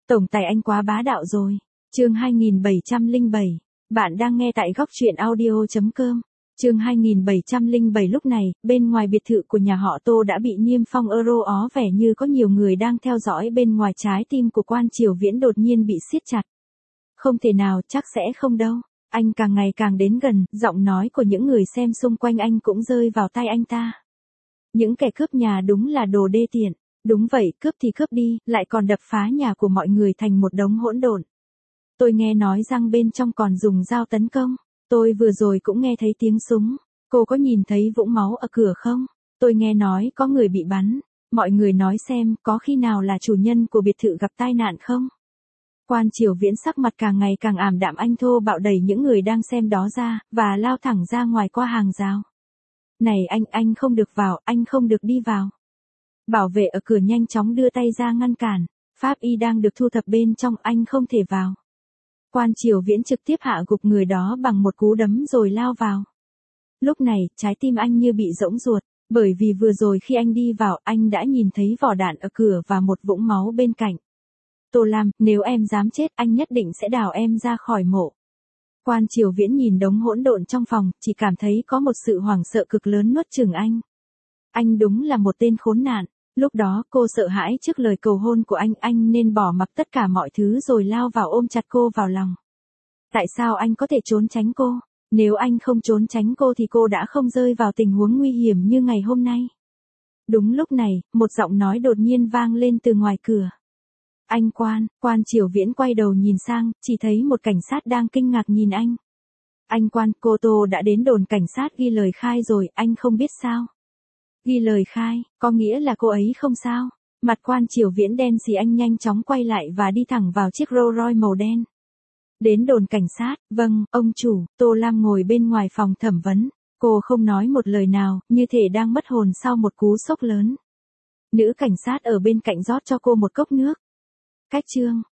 Tổng tài anh quá bá đạo rồi. Chương 2707. Bạn đang nghe tại góc truyện audio.com. Chương 2707. Lúc này, bên ngoài biệt thự của nhà họ Tô đã bị niêm phong euro ó vẻ như có nhiều người đang theo dõi bên ngoài, trái tim của Quan Triều Viễn đột nhiên bị siết chặt. Không thể nào, chắc sẽ không đâu. Anh càng ngày càng đến gần, giọng nói của những người xem xung quanh anh cũng rơi vào tai anh ta. Những kẻ cướp nhà đúng là đồ đê tiện. Đúng vậy, cướp thì cướp đi, lại còn đập phá nhà của mọi người thành một đống hỗn độn. Tôi nghe nói rằng bên trong còn dùng dao tấn công. Tôi vừa rồi cũng nghe thấy tiếng súng. Cô có nhìn thấy vũng máu ở cửa không? Tôi nghe nói có người bị bắn. Mọi người nói xem có khi nào là chủ nhân của biệt thự gặp tai nạn không? Quan Triều Viễn sắc mặt càng ngày càng ảm đạm, anh thô bạo đẩy những người đang xem đó ra, và lao thẳng ra ngoài qua hàng rào. Này anh không được vào, anh không được đi vào. Bảo vệ ở cửa nhanh chóng đưa tay ra ngăn cản. Pháp y đang được thu thập bên trong, anh không thể vào. Quan Triều Viễn trực tiếp hạ gục người đó bằng một cú đấm rồi lao vào. Lúc này, trái tim anh như bị rỗng ruột, bởi vì vừa rồi khi anh đi vào, anh đã nhìn thấy vỏ đạn ở cửa và một vũng máu bên cạnh. Tô Lam, nếu em dám chết, anh nhất định sẽ đào em ra khỏi mộ. Quan Triều Viễn nhìn đống hỗn độn trong phòng, chỉ cảm thấy có một sự hoảng sợ cực lớn nuốt chửng anh. Anh đúng là một tên khốn nạn. Lúc đó cô sợ hãi trước lời cầu hôn của anh nên bỏ mặc tất cả mọi thứ rồi lao vào ôm chặt cô vào lòng. Tại sao anh có thể trốn tránh cô? Nếu anh không trốn tránh cô thì cô đã không rơi vào tình huống nguy hiểm như ngày hôm nay. Đúng lúc này, một giọng nói đột nhiên vang lên từ ngoài cửa. Anh Quan Triều Viễn quay đầu nhìn sang, chỉ thấy một cảnh sát đang kinh ngạc nhìn anh. Anh Quan, cô Tô đã đến đồn cảnh sát ghi lời khai rồi, anh không biết sao? Ghi lời khai, có nghĩa là cô ấy không sao? Mặt Quan Triều Viễn đen xì, anh nhanh chóng quay lại và đi thẳng vào chiếc Rolls Royce màu đen. Đến đồn cảnh sát, vâng, ông chủ. Tô Lam ngồi bên ngoài phòng thẩm vấn. Cô không nói một lời nào, như thể đang mất hồn sau một cú sốc lớn. Nữ cảnh sát ở bên cạnh rót cho cô một cốc nước. Cách chương,